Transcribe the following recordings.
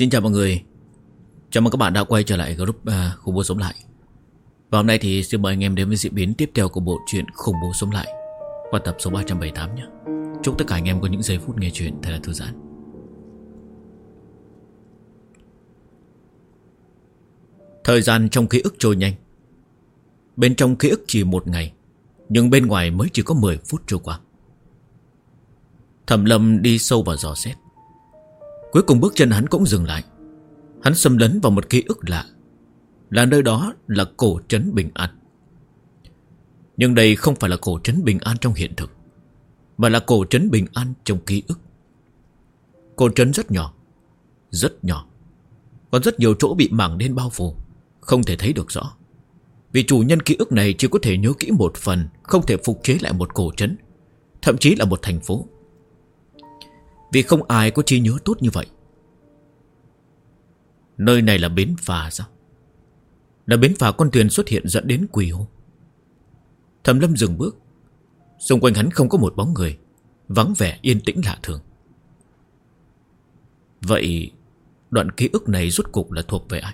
Xin chào mọi người. Chào mừng các bạn đã quay trở lại group Khủng Bố Sống Lại. Và hôm nay thì xin mời anh em đến với diễn biến tiếp theo của bộ truyện Khủng Bố Sống Lại qua tập số 378 nhé. Chúc tất cả anh em có những giây phút nghe chuyện thật là thư giãn. Thời gian trong ký ức trôi nhanh. Bên trong ký ức chỉ một ngày, nhưng bên ngoài mới chỉ có 10 phút trôi qua. Thẩm Lâm đi sâu vào dò xét. Cuối cùng bước chân hắn cũng dừng lại. Hắn xâm lấn vào một ký ức lạ, là nơi đó là cổ trấn Bình An. Nhưng đây không phải là cổ trấn Bình An trong hiện thực, mà là cổ trấn Bình An trong ký ức. Cổ trấn rất nhỏ, rất nhỏ. Còn rất nhiều chỗ bị mảng đen bao phủ, không thể thấy được rõ. Vì chủ nhân ký ức này chỉ có thể nhớ kỹ một phần, không thể phục chế lại một cổ trấn, thậm chí là một thành phố. Vì không ai có trí nhớ tốt như vậy. Nơi này là bến phà sao? Là bến phà con thuyền xuất hiện dẫn đến Quỳ Hồ. Thẩm Lâm dừng bước. Xung quanh hắn không có một bóng người, vắng vẻ yên tĩnh lạ thường. Vậy đoạn ký ức này rốt cuộc là thuộc về ai?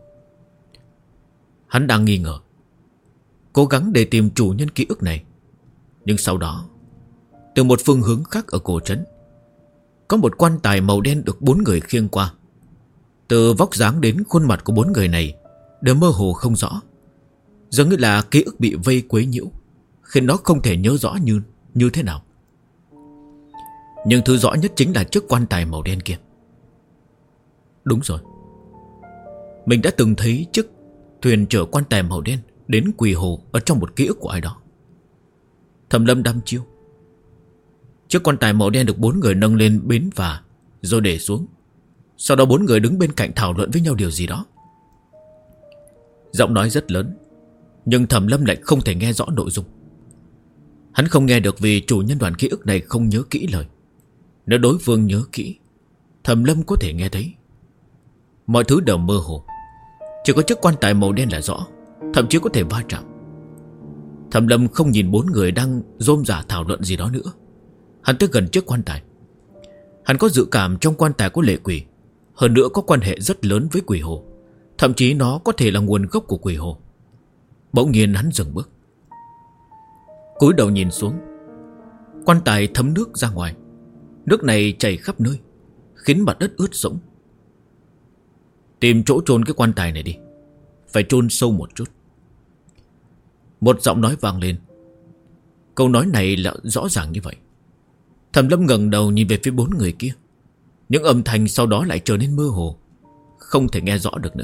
Hắn đang nghi ngờ, cố gắng để tìm chủ nhân ký ức này. Nhưng sau đó, từ một phương hướng khác ở cổ trấn, có một quan tài màu đen được 4 người khiêng qua. Từ vóc dáng đến khuôn mặt của 4 người này đều mơ hồ không rõ, dường như là ký ức bị vây quấy nhiễu, khiến nó không thể nhớ rõ như thế nào. Nhưng thứ rõ nhất chính là chiếc quan tài màu đen kia. Đúng rồi, mình đã từng thấy chiếc thuyền chở quan tài màu đen đến Quỳ Hồ ở trong một ký ức của ai đó. Thẩm Lâm đăm chiêu. Chiếc quan tài màu đen được 4 người nâng lên bến phà rồi để xuống. Sau đó 4 người đứng bên cạnh thảo luận với nhau điều gì đó. Giọng nói rất lớn, nhưng Thẩm Lâm lại không thể nghe rõ nội dung. Hắn không nghe được vì chủ nhân đoạn ký ức này không nhớ kỹ lời. Nếu đối phương nhớ kỹ, Thẩm Lâm có thể nghe thấy. Mọi thứ đều mơ hồ, chỉ có chiếc quan tài màu đen là rõ, thậm chí có thể va chạm. Thẩm Lâm không nhìn 4 người đang rôm rả thảo luận gì đó nữa. Hắn tới gần chiếc quan tài. Hắn có dự cảm trong quan tài có lệ quỷ, hơn nữa có quan hệ rất lớn với Quỳ Hồ, thậm chí nó có thể là nguồn gốc của Quỳ Hồ. Bỗng nhiên hắn dừng bước, cúi đầu nhìn xuống. Quan tài thấm nước ra ngoài. Nước này chảy khắp nơi, khiến mặt đất ướt sũng. Tìm chỗ chôn cái quan tài này đi, phải chôn sâu một chút. Một giọng nói vang lên. Câu nói này là rõ ràng như vậy. Thẩm Lâm ngẩng đầu nhìn về phía 4 người kia. Những âm thanh sau đó lại trở nên mơ hồ, không thể nghe rõ được nữa.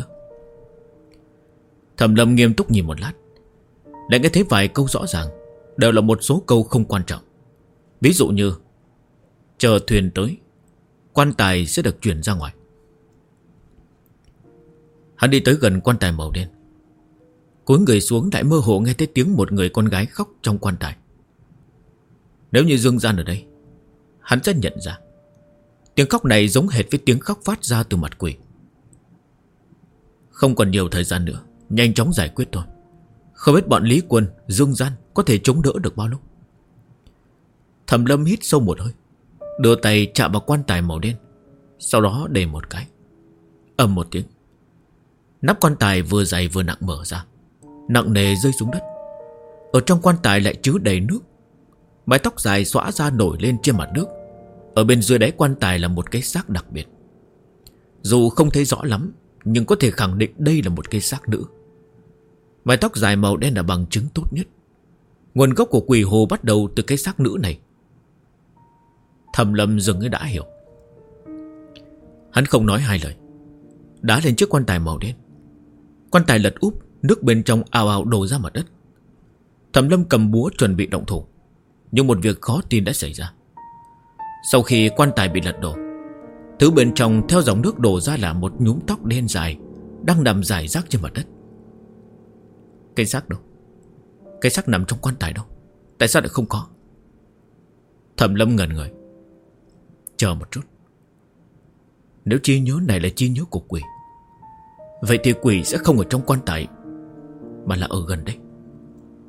Thẩm Lâm nghiêm túc nhìn một lát, lại nghe thấy vài câu rõ ràng, đều là một số câu không quan trọng. Ví dụ như chờ thuyền tới, quan tài sẽ được chuyển ra ngoài. Hắn đi tới gần quan tài màu đen, cúi người xuống, lại mơ hồ nghe thấy tiếng một người con gái khóc trong quan tài. Nếu như Dương Gian ở đây, hắn sẽ nhận ra tiếng khóc này giống hệt với tiếng khóc phát ra từ mặt quỷ. Không còn nhiều thời gian nữa, nhanh chóng giải quyết thôi. Không biết bọn Lý Quân, Dương Gian có thể chống đỡ được bao lâu. Thẩm Lâm hít sâu một hơi, đưa tay chạm vào quan tài màu đen, sau đó đè một cái. Ầm một tiếng, nắp quan tài vừa dày vừa nặng mở ra, nặng nề rơi xuống đất. Ở trong quan tài lại chứa đầy nước. Mái tóc dài xõa ra nổi lên trên mặt nước. Ở bên dưới đáy quan tài là một cái xác đặc biệt. Dù không thấy rõ lắm, nhưng có thể khẳng định đây là một cái xác nữ. Mái tóc dài màu đen là bằng chứng tốt nhất. Nguồn gốc của Quỳ Hồ bắt đầu từ cái xác nữ này. Thẩm Lâm dường như đã hiểu. Hắn không nói hai lời, đá lên chiếc quan tài màu đen. Quan tài lật úp, nước bên trong ào ào đổ ra mặt đất. Thẩm Lâm cầm búa chuẩn bị động thủ, nhưng một việc khó tin đã xảy ra. Sau khi quan tài bị lật đổ, thứ bên trong theo dòng nước đổ ra là một nhúm tóc đen dài đang nằm rải rác trên mặt đất. Cái xác đâu? Cái xác nằm trong quan tài đâu? Tại sao lại không có? Thẩm Lâm ngẩn người. Chờ một chút. Nếu trí nhớ này là trí nhớ của quỷ, vậy thì quỷ sẽ không ở trong quan tài, mà là ở gần đây.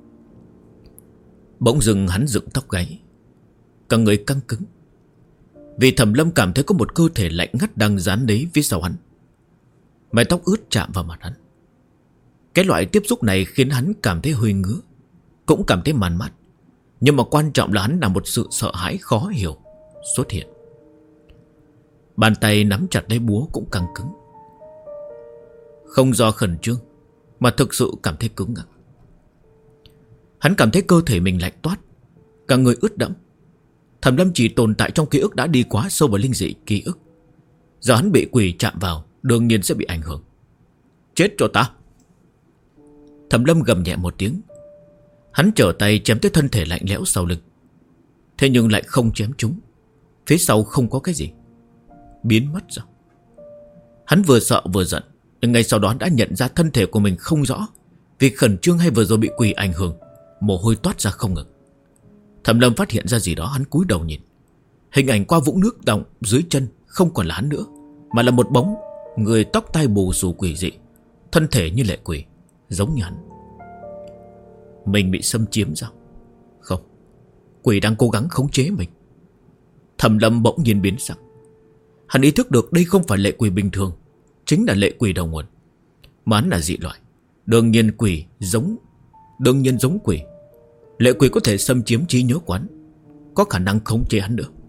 Bỗng dưng hắn dựng tóc gáy, cả người căng cứng. Vì Thẩm Lâm cảm thấy có một cơ thể lạnh ngắt đang dán lấy phía sau hắn. Mái tóc ướt chạm vào mặt hắn. Cái loại tiếp xúc này khiến hắn cảm thấy hơi ngứa, cũng cảm thấy man mát. Nhưng mà quan trọng là hắn là một sự sợ hãi khó hiểu xuất hiện. Bàn tay nắm chặt lấy búa cũng căng cứng. Không do khẩn trương, mà thực sự cảm thấy cứng ngắc. Hắn cảm thấy cơ thể mình lạnh toát, cả người ướt đẫm. Thẩm Lâm chỉ tồn tại trong ký ức đã đi quá sâu vào linh dị ký ức. Giờ hắn bị quỷ chạm vào, đương nhiên sẽ bị ảnh hưởng. Chết cho ta! Thẩm Lâm gầm nhẹ một tiếng. Hắn trở tay chém tới thân thể lạnh lẽo sau lưng. Thế nhưng lại không chém trúng. Phía sau không có cái gì, biến mất rồi. Hắn vừa sợ vừa giận, nhưng ngay sau đó đã nhận ra thân thể của mình không rõ. Vì khẩn trương hay vừa rồi bị quỷ ảnh hưởng, mồ hôi toát ra không ngừng. Thẩm Lâm phát hiện ra gì đó, hắn cúi đầu nhìn. Hình ảnh qua vũng nước đọng dưới chân không còn là hắn nữa, mà là một bóng người tóc tai bù xù quỷ dị, thân thể như lệ quỷ, giống như hắn. Mình bị xâm chiếm sao? Không, quỷ đang cố gắng khống chế mình. Thẩm Lâm bỗng nhiên biến sắc. Hắn ý thức được đây không phải lệ quỷ bình thường, chính là lệ quỷ đầu nguồn. Mà hắn là dị loại, đương nhiên giống quỷ. Lệ quỷ có thể xâm chiếm trí nhớ của hắn, có khả năng khống chế hắn nữa.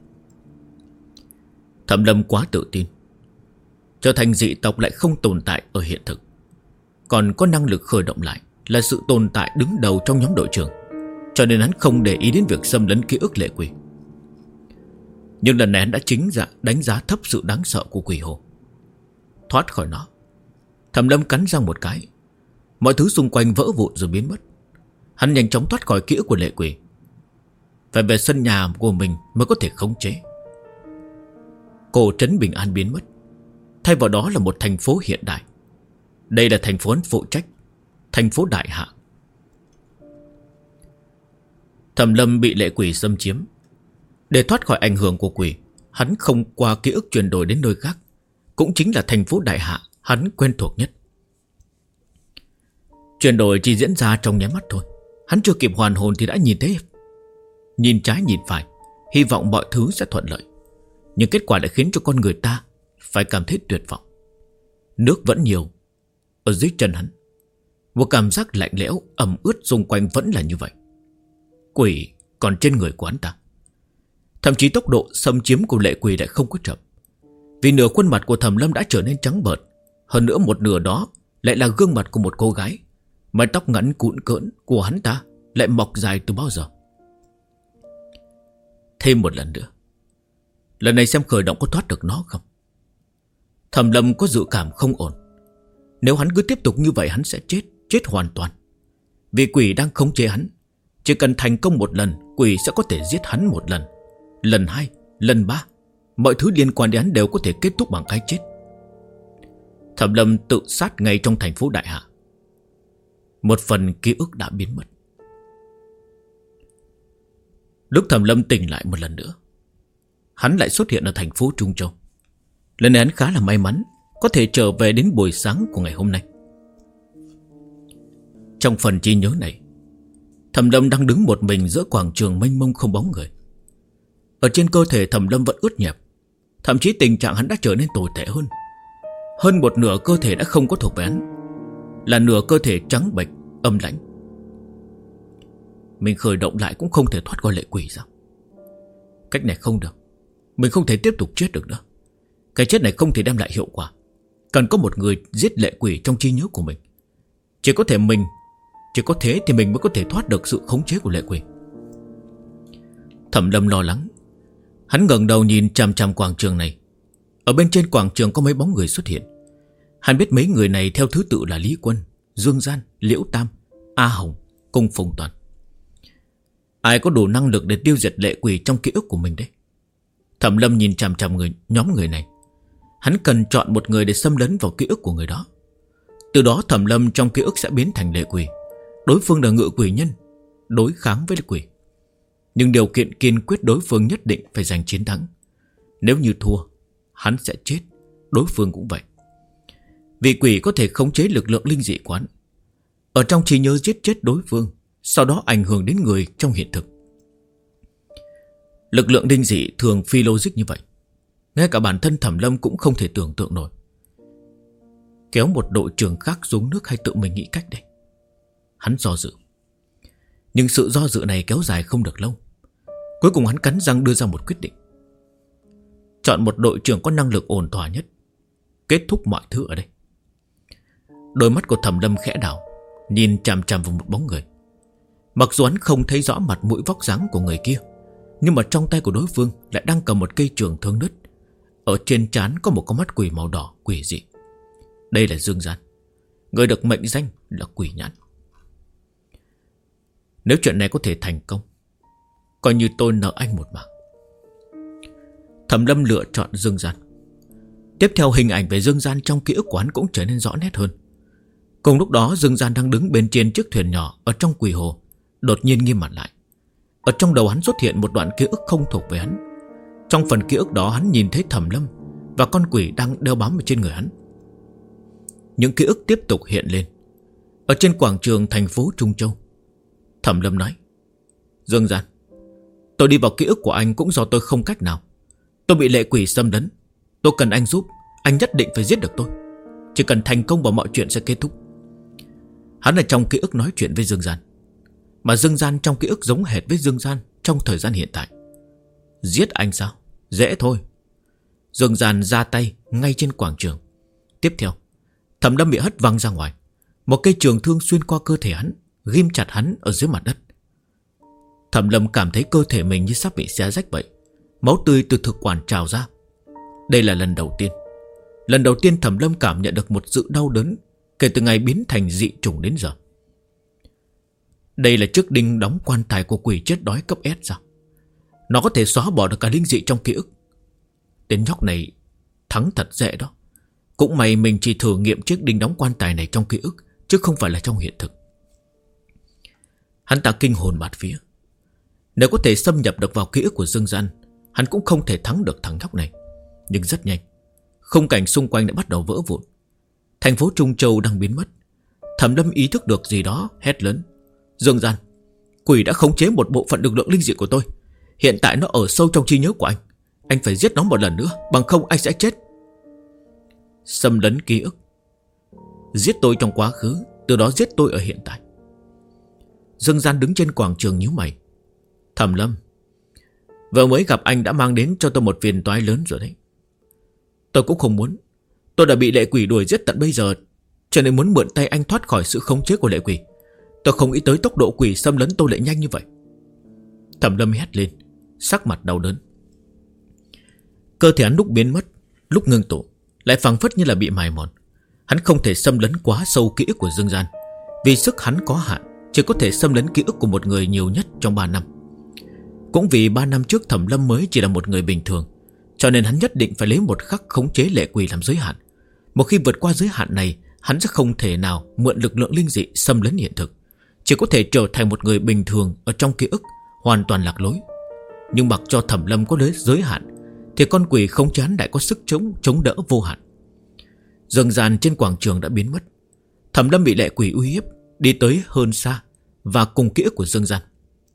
Thẩm Lâm quá tự tin. Trở thành dị tộc lại không tồn tại ở hiện thực, còn có năng lực khởi động lại là sự tồn tại đứng đầu trong nhóm đội trưởng. Cho nên hắn không để ý đến việc xâm lấn ký ức lệ quỷ. Nhưng lần này hắn đã đánh giá thấp sự đáng sợ của quỷ hồ. Thoát khỏi nó, Thẩm Lâm cắn răng một cái. Mọi thứ xung quanh vỡ vụn rồi biến mất. Hắn nhanh chóng thoát khỏi ký ức của lệ quỷ. Phải về sân nhà của mình mới có thể khống chế. Cổ trấn bình an biến mất, thay vào đó là một thành phố hiện đại. Đây là thành phố hắn phụ trách, thành phố Đại Hạ. Thẩm Lâm bị lệ quỷ xâm chiếm. Để thoát khỏi ảnh hưởng của quỷ, hắn không qua ký ức chuyển đổi đến nơi khác, cũng chính là thành phố Đại Hạ hắn quen thuộc nhất. Chuyển đổi chỉ diễn ra trong nháy mắt thôi. Hắn chưa kịp hoàn hồn thì đã nhìn trái nhìn phải, hy vọng mọi thứ sẽ thuận lợi. Nhưng kết quả lại khiến cho con người ta phải cảm thấy tuyệt vọng. Nước vẫn nhiều ở dưới chân hắn. Một cảm giác lạnh lẽo ẩm ướt xung quanh vẫn là như vậy. Quỷ còn trên người của hắn ta. Thậm chí tốc độ xâm chiếm của lệ quỷ lại không có chậm. Vì nửa khuôn mặt của Thẩm Lâm đã trở nên trắng bợt. Hơn nữa một nửa đó lại là gương mặt của một cô gái. Mái tóc ngắn cũn cỡn của hắn ta lại mọc dài từ bao giờ. Thêm một lần nữa, lần này xem khởi động có thoát được nó không. Thẩm Lâm có dự cảm không ổn. Nếu hắn cứ tiếp tục như vậy hắn sẽ chết hoàn toàn. Vì quỷ đang khống chế hắn. Chỉ cần thành công một lần, quỷ sẽ có thể giết hắn một lần, lần hai, lần ba. Mọi thứ liên quan đến hắn đều có thể kết thúc bằng cái chết. Thẩm Lâm tự sát ngay trong thành phố Đại Hạ. Một phần ký ức đã biến mất. Lúc Thẩm Lâm tỉnh lại một lần nữa, hắn lại xuất hiện ở thành phố Trung Châu. Lần này hắn khá là may mắn, có thể trở về đến buổi sáng của ngày hôm nay. Trong phần trí nhớ này, Thẩm Lâm đang đứng một mình giữa quảng trường mênh mông không bóng người. Ở trên cơ thể Thẩm Lâm vẫn ướt nhẹp. Thậm chí tình trạng hắn đã trở nên tồi tệ hơn. Hơn một nửa cơ thể đã không có thuộc về hắn, là nửa cơ thể trắng bệch, âm lãnh. Mình khởi động lại cũng không thể thoát khỏi lệ quỷ sao? Cách này không được. Mình không thể tiếp tục chết được nữa. Cái chết này không thể đem lại hiệu quả. Cần có một người giết lệ quỷ trong trí nhớ của mình. Chỉ có thế thì mình mới có thể thoát được sự khống chế của lệ quỷ. Thẩm Lâm lo lắng. Hắn ngẩng đầu nhìn chằm chằm quảng trường này. Ở bên trên quảng trường có mấy bóng người xuất hiện. Hắn biết mấy người này theo thứ tự là Lý Quân, Dương Gian, Liễu Tam, A Hồng cùng Phùng Toàn. Ai có đủ năng lực để tiêu diệt lệ quỷ trong ký ức của mình đấy? Thẩm Lâm nhìn chằm chằm nhóm người này. Hắn cần chọn một người để xâm lấn vào ký ức của người đó. Từ đó Thẩm Lâm trong ký ức sẽ biến thành lệ quỷ. Đối phương là ngự quỷ nhân, đối kháng với lệ quỷ. Nhưng điều kiện kiên quyết đối phương nhất định phải giành chiến thắng. Nếu như thua, hắn sẽ chết, đối phương cũng vậy. Vì quỷ có thể khống chế lực lượng linh dị của hắn, ở trong trí nhớ giết chết đối phương, sau đó ảnh hưởng đến người trong hiện thực. Lực lượng linh dị thường phi logic như vậy, ngay cả bản thân Thẩm Lâm cũng không thể tưởng tượng nổi. Kéo một đội trưởng khác xuống nước hay tự mình nghĩ cách đây? Hắn do dự. Nhưng sự do dự này kéo dài không được lâu. Cuối cùng hắn cắn răng đưa ra một quyết định. Chọn một đội trưởng có năng lực ổn thỏa nhất, kết thúc mọi thứ ở đây. Đôi mắt của Thẩm Lâm khẽ đảo, nhìn chằm chằm vào một bóng người. Mặc dù hắn không thấy rõ mặt mũi vóc dáng của người kia, nhưng mà trong tay của đối phương lại đang cầm một cây trường thương nứt. Ở trên trán có một con mắt quỷ màu đỏ quỷ dị. Đây là Dương Gian, người được mệnh danh là Quỷ Nhãn. Nếu chuyện này có thể thành công, coi như tôi nợ anh một mạng. Thẩm Lâm lựa chọn Dương Gian. Tiếp theo hình ảnh về Dương Gian trong ký ức của hắn cũng trở nên rõ nét hơn. Cùng lúc đó Dương Gian đang đứng bên trên chiếc thuyền nhỏ ở trong quỷ hồ, đột nhiên nghiêm mặt lại. Ở trong đầu hắn xuất hiện một đoạn ký ức không thuộc về hắn. Trong phần ký ức đó hắn nhìn thấy Thẩm Lâm và con quỷ đang đeo bám ở trên người hắn. Những ký ức tiếp tục hiện lên. Ở trên quảng trường thành phố Trung Châu, Thẩm Lâm nói: Dương Gian, tôi đi vào ký ức của anh cũng do tôi không cách nào. Tôi bị lệ quỷ xâm lấn. Tôi cần anh giúp. Anh nhất định phải giết được tôi. Chỉ cần thành công và mọi chuyện sẽ kết thúc. Hắn ở trong ký ức nói chuyện với Dương Gian, mà Dương Gian trong ký ức giống hệt với Dương Gian trong thời gian hiện tại. Giết anh sao? Dễ thôi. Dương Gian ra tay ngay trên quảng trường. Tiếp theo Thẩm Lâm bị hất văng ra ngoài. Một cây trường thương xuyên qua cơ thể hắn, ghim chặt hắn ở dưới mặt đất. Thẩm Lâm cảm thấy cơ thể mình như sắp bị xé rách vậy. Máu tươi từ thực quản trào ra. Đây là lần đầu tiên. Lần đầu tiên Thẩm Lâm cảm nhận được một sự đau đớn kể từ ngày biến thành dị chủng đến giờ. Đây là chiếc đinh đóng quan tài của quỷ chết đói cấp S sao? Nó có thể xóa bỏ được cả linh dị trong ký ức. Tên nhóc này thắng thật dễ đó. Cũng may mình chỉ thử nghiệm chiếc đinh đóng quan tài này trong ký ức, chứ không phải là trong hiện thực. Hắn ta kinh hồn bạt vía. Nếu có thể xâm nhập được vào ký ức của Dương Gian, hắn cũng không thể thắng được thằng nhóc này. Nhưng rất nhanh, khung cảnh xung quanh đã bắt đầu vỡ vụn. Thành phố Trung Châu đang biến mất. Thẩm Lâm ý thức được gì đó, hét lớn: Dương Gian, quỷ đã khống chế một bộ phận lực lượng linh dị của tôi. Hiện tại nó ở sâu trong trí nhớ của anh. Anh phải giết nó một lần nữa, bằng không anh sẽ chết. Xâm lấn ký ức. Giết tôi trong quá khứ, từ đó giết tôi ở hiện tại. Dương Gian đứng trên quảng trường nhíu mày. Thẩm Lâm, vừa mới gặp anh đã mang đến cho tôi một phiền toái lớn rồi đấy. Tôi cũng không muốn. Tôi đã bị lệ quỷ đuổi giết tận bây giờ, cho nên muốn mượn tay anh thoát khỏi sự khống chế của lệ quỷ. Tôi không nghĩ tới tốc độ quỷ xâm lấn tôi lại nhanh như vậy. Thẩm Lâm hét lên, sắc mặt đau đớn. Cơ thể hắn lúc biến mất, lúc ngưng tụ, lại phảng phất như là bị mài mòn. Hắn không thể xâm lấn quá sâu ký ức của Dương Gian, vì sức hắn có hạn, chỉ có thể xâm lấn ký ức của một người nhiều nhất trong 3 năm. Cũng vì 3 năm trước Thẩm Lâm mới chỉ là một người bình thường, cho nên hắn nhất định phải lấy một khắc khống chế lệ quỷ làm giới hạn. Một khi vượt qua giới hạn này, hắn sẽ không thể nào mượn lực lượng linh dị xâm lấn hiện thực, chỉ có thể trở thành một người bình thường ở trong ký ức, hoàn toàn lạc lối. Nhưng mặc cho Thẩm Lâm có giới hạn, thì con quỷ khống chế hắn lại có sức chống đỡ vô hạn. Dương Gian trên quảng trường đã biến mất. Thẩm Lâm bị lệ quỷ uy hiếp, đi tới hơn xa và cùng ký ức của Dương Gian.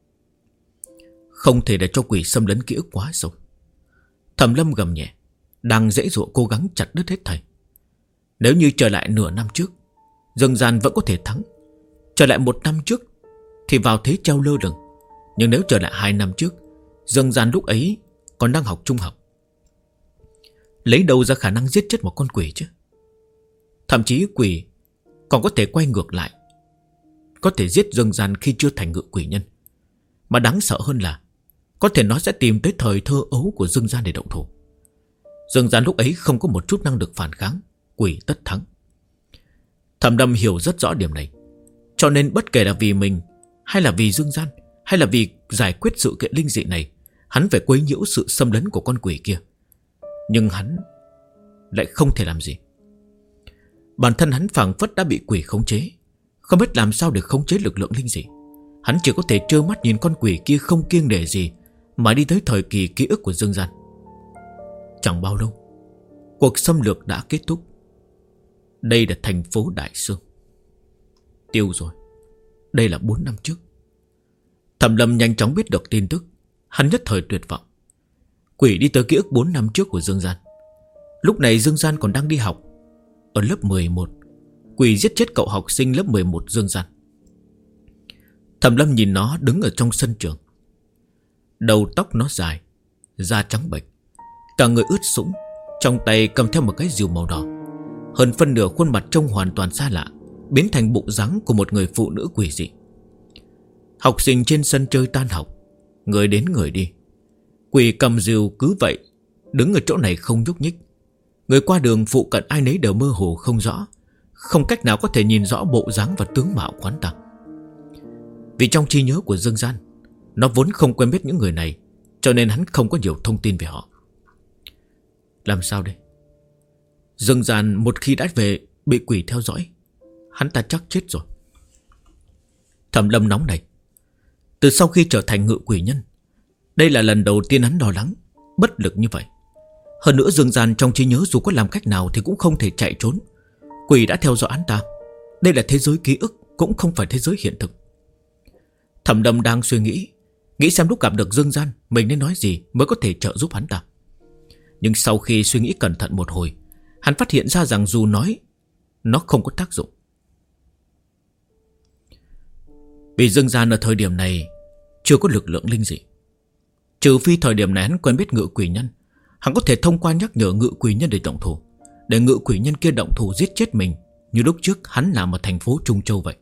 Không thể để cho quỷ xâm lấn ký ức quá sâu. Thẩm Lâm gầm nhẹ, đang dễ dụa cố gắng chặt đứt hết thảy. Nếu như trở lại nửa năm trước, Dương Gian vẫn có thể thắng. Trở lại 1 năm trước thì vào thế treo lơ lửng. Nhưng nếu trở lại 2 năm trước, Dương Gian lúc ấy còn đang học trung học. Lấy đâu ra khả năng giết chết một con quỷ chứ? Thậm chí quỷ còn có thể quay ngược lại, có thể giết Dương Gian khi chưa thành ngự quỷ nhân. Mà đáng sợ hơn là có thể nó sẽ tìm tới thời thơ ấu của Dương Gian để động thủ. Dương Gian lúc ấy không có một chút năng lực phản kháng, quỷ tất thắng. Thẩm Lâm hiểu rất rõ điểm này, cho nên bất kể là vì mình, hay là vì Dương Gian, hay là vì giải quyết sự kiện linh dị này, hắn phải quấy nhiễu sự xâm lấn của con quỷ kia. Nhưng hắn lại không thể làm gì. Bản thân hắn phảng phất đã bị quỷ khống chế, không biết làm sao để khống chế lực lượng linh dị. Hắn chỉ có thể trơ mắt nhìn con quỷ kia không kiêng nể gì mà đi tới thời kỳ ký ức của Dương Gian. Chẳng bao lâu, cuộc xâm lược đã kết thúc. Đây là thành phố Đại Sương. Tiêu rồi. Đây là 4 năm trước. Thẩm Lâm nhanh chóng biết được tin tức. Hắn nhất thời tuyệt vọng. Quỷ đi tới ký ức 4 năm trước của Dương Gian. Lúc này Dương Gian còn đang đi học ở lớp 11. Quỷ giết chết cậu học sinh lớp 11 Dương Gian. Thẩm Lâm nhìn nó đứng ở trong sân trường. Đầu tóc nó dài, da trắng bệch, cả người ướt sũng, trong tay cầm theo một cái rìu màu đỏ. Hơn phân nửa khuôn mặt trông hoàn toàn xa lạ, biến thành bộ dáng của một người phụ nữ quỷ dị. Học sinh trên sân chơi tan học, người đến người đi. Quỷ cầm rìu cứ vậy đứng ở chỗ này không nhúc nhích. Người qua đường phụ cận ai nấy đều mơ hồ không rõ, không cách nào có thể nhìn rõ bộ dáng và tướng mạo quán ta. Vì trong trí nhớ của Dương Gian, nó vốn không quen biết những người này, cho nên hắn không có nhiều thông tin về họ. Làm sao đây? Dương Gian một khi đã về bị quỷ theo dõi, hắn ta chắc chết rồi. Thẩm Lâm nóng này. Từ sau khi trở thành ngự quỷ nhân, đây là lần đầu tiên hắn lo lắng, bất lực như vậy. Hơn nữa Dương Gian trong trí nhớ dù có làm cách nào thì cũng không thể chạy trốn. Quỷ đã theo dõi hắn ta. Đây là thế giới ký ức, cũng không phải thế giới hiện thực. Thẩm Lâm đang suy nghĩ xem lúc gặp được Dương Gian mình nên nói gì mới có thể trợ giúp hắn ta. Nhưng sau khi suy nghĩ cẩn thận một hồi, hắn phát hiện ra rằng dù nói, nó không có tác dụng. Vì Dương Gian ở thời điểm này chưa có lực lượng linh dị. Trừ phi thời điểm này hắn quen biết ngự quỷ nhân, hắn có thể thông qua nhắc nhở ngự quỷ nhân để động thủ, để ngự quỷ nhân kia động thủ giết chết mình, như lúc trước hắn làm ở thành phố Trung Châu vậy.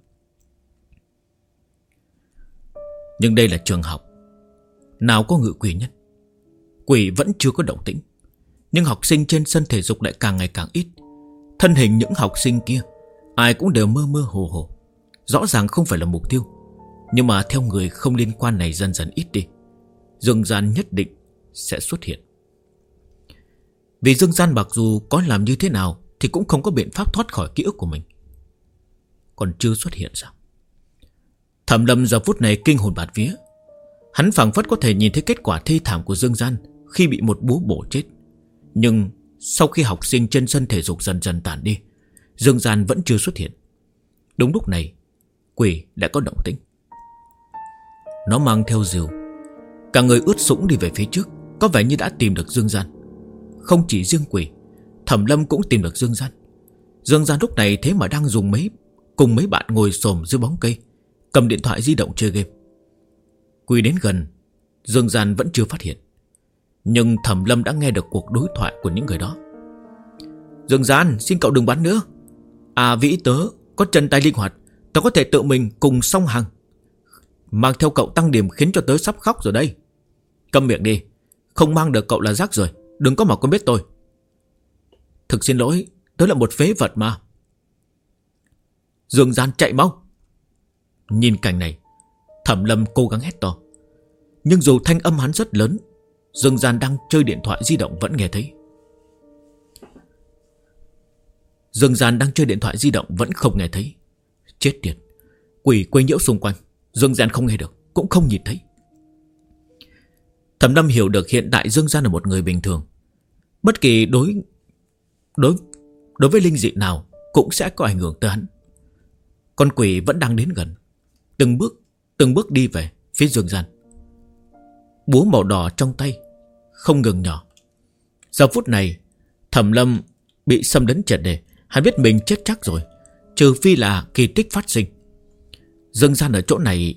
Nhưng đây là trường học, nào có ngự quỷ nhân. Quỷ vẫn chưa có động tĩnh, nhưng học sinh trên sân thể dục lại càng ngày càng ít. Thân hình những học sinh kia ai cũng đều mơ mơ hồ hồ, rõ ràng không phải là mục tiêu. Nhưng mà theo người không liên quan này dần dần ít đi, Dương Gian nhất định sẽ xuất hiện. Vì Dương Gian mặc dù có làm như thế nào thì cũng không có biện pháp thoát khỏi ký ức của mình. Còn chưa xuất hiện sao? Thẩm Lâm giờ phút này kinh hồn bạt vía. Hắn phảng phất có thể nhìn thấy kết quả thê thảm của Dương Gian khi bị một búa bổ chết. Nhưng sau khi học sinh trên sân thể dục dần dần tản đi, Dương Gian vẫn chưa xuất hiện. Đúng lúc này, quỷ đã có động tĩnh. Nó mang theo rìu, cả người ướt sũng đi về phía trước, có vẻ như đã tìm được Dương Gian. Không chỉ riêng quỷ, Thẩm Lâm cũng tìm được Dương Gian. Dương Gian lúc này thế mà đang cùng mấy bạn ngồi xổm dưới bóng cây, cầm điện thoại di động chơi game. Quỷ đến gần, Dương Gian vẫn chưa phát hiện. Nhưng Thẩm Lâm đã nghe được cuộc đối thoại của những người đó. Dương Gian, xin cậu đừng bắn nữa. À, Vĩ tớ có chân tay linh hoạt, tớ có thể tự mình cùng song hàng. Mang theo cậu tăng điểm khiến cho tớ sắp khóc rồi đây. Câm miệng đi, không mang được cậu là rác rồi, đừng có mà quen biết tôi. Thực xin lỗi, tớ là một phế vật mà. Dương Gian chạy mau. Nhìn cảnh này, Thẩm Lâm cố gắng hét to. Nhưng dù thanh âm hắn rất lớn, Dương Gian đang chơi điện thoại di động vẫn nghe thấy. Dương Gian đang chơi điện thoại di động vẫn không nghe thấy. Chết tiệt, quỷ quấy nhiễu xung quanh, Dương Gian không nghe được, cũng không nhìn thấy. Thẩm Lâm hiểu được hiện tại Dương Gian là một người bình thường. Bất kỳ đối với linh dị nào cũng sẽ có ảnh hưởng tới hắn. Con quỷ vẫn đang đến gần, từng bước đi về phía Dương Gian. Búa màu đỏ trong tay không ngừng nhỏ. Giờ phút này Thẩm Lâm bị xâm lấn triệt để. Hắn biết mình chết chắc rồi, trừ phi là kỳ tích phát sinh. Dương Gian ở chỗ này,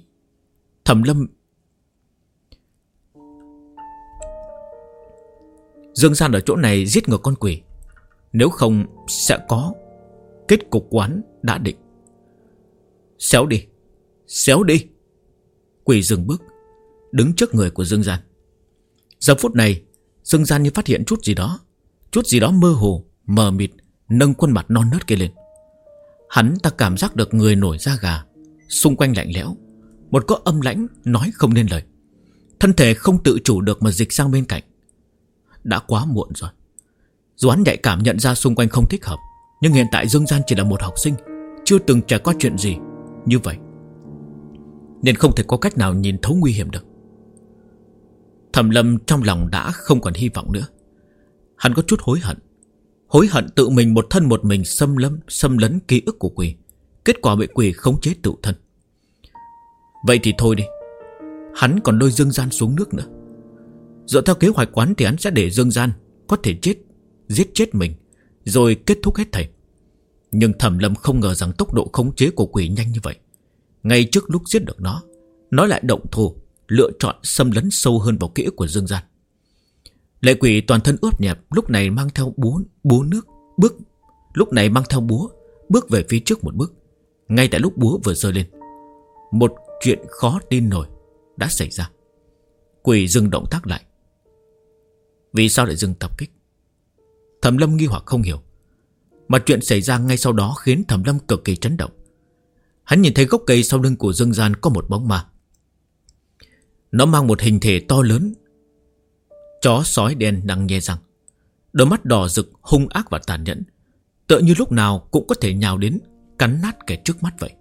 Dương Gian ở chỗ này giết ngược con quỷ, nếu không sẽ có kết cục quán đã định. Xéo đi, xéo đi. Quỷ dừng bước, đứng trước người của Dương Gian. Giờ phút này Dương Gian như phát hiện chút gì đó mơ hồ, mờ mịt, nâng khuôn mặt non nớt kia lên. Hắn ta cảm giác được người nổi da gà, xung quanh lạnh lẽo, một cỗ âm lãnh nói không nên lời. Thân thể không tự chủ được mà dịch sang bên cạnh. Đã quá muộn rồi. Dù hắn nhạy cảm nhận ra xung quanh không thích hợp, nhưng hiện tại Dương Gian chỉ là một học sinh, chưa từng trải qua chuyện gì như vậy, nên không thể có cách nào nhìn thấu nguy hiểm được. Thẩm Lâm trong lòng đã không còn hy vọng nữa. Hắn có chút hối hận tự mình một thân một mình xâm lấn ký ức của quỷ, kết quả bị quỷ khống chế tự thân. Vậy thì thôi đi, hắn còn lôi Dương Gian xuống nước nữa. Dựa theo kế hoạch quán thì hắn sẽ để Dương Gian có thể giết chết mình, rồi kết thúc hết thảy. Nhưng Thẩm Lâm không ngờ rằng tốc độ khống chế của quỷ nhanh như vậy. Ngay trước lúc giết được nó lại động thủ, lựa chọn xâm lấn sâu hơn vào ký ức của Dương Gian. Lệ quỷ toàn thân ướt nhẹp, lúc này mang theo búa bước về phía trước một bước. Ngay tại lúc búa vừa giơ lên, một chuyện khó tin nổi đã xảy ra. Quỷ dừng động tác lại. Vì sao lại dừng tập kích? Thẩm Lâm nghi hoặc không hiểu. Mà chuyện xảy ra ngay sau đó khiến Thẩm Lâm cực kỳ chấn động. Hắn nhìn thấy gốc cây sau lưng của Dương Gian có một bóng ma. Nó mang một hình thể to lớn, chó sói đen đang nhe răng, đôi mắt đỏ rực hung ác và tàn nhẫn, tựa như lúc nào cũng có thể nhào đến cắn nát kẻ trước mắt vậy.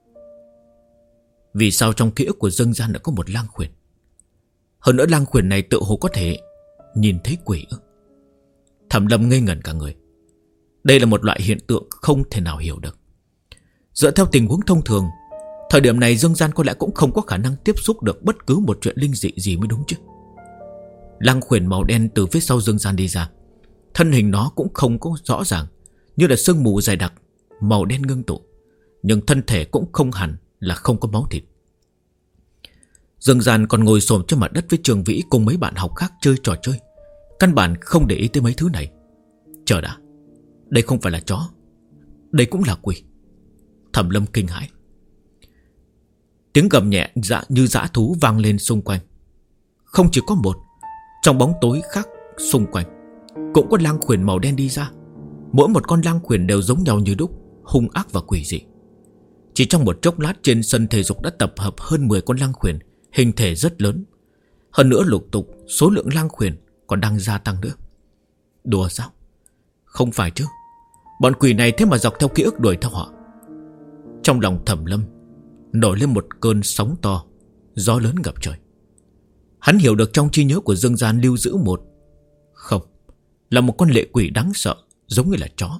Vì sao trong ký ức của Dương Gian đã có một lang khuyển? Hơn nữa lang khuyển này tựa hồ có thể nhìn thấy quỷ ư? Thẩm Lâm ngây ngẩn cả người. Đây là một loại hiện tượng không thể nào hiểu được. Dựa theo tình huống thông thường, thời điểm này Dương Gian có lẽ cũng không có khả năng tiếp xúc được bất cứ một chuyện linh dị gì mới đúng chứ. Lang khuyển màu đen từ phía sau Dương Gian đi ra. Thân hình nó cũng không có rõ ràng, như là sương mù dày đặc, màu đen ngưng tụ. Nhưng thân thể cũng không hẳn là không có máu thịt. Dương Gian còn ngồi xổm trên mặt đất với Trường Vĩ cùng mấy bạn học khác chơi trò chơi, căn bản không để ý tới mấy thứ này. Chờ đã, đây không phải là chó, đây cũng là quỷ. Thẩm Lâm kinh hãi. Tiếng gầm nhẹ như dã thú vang lên xung quanh. Không chỉ có một, trong bóng tối khác xung quanh cũng có lang khuyển màu đen đi ra. Mỗi một con lang khuyển đều giống nhau như đúc, hung ác và quỷ dị. Chỉ trong một chốc lát, trên sân thể dục đã tập hợp hơn 10 con lang khuyển, hình thể rất lớn. Hơn nữa lục tục số lượng lang khuyển còn đang gia tăng nữa. Đùa sao? Không phải chứ. Bọn quỷ này thế mà dọc theo ký ức đuổi theo họ. Trong lòng Thẩm Lâm nổi lên một cơn sóng to, gió lớn ngập trời. Hắn hiểu được trong trí nhớ của Dương Gian lưu giữ là một con lệ quỷ đáng sợ, giống như là chó.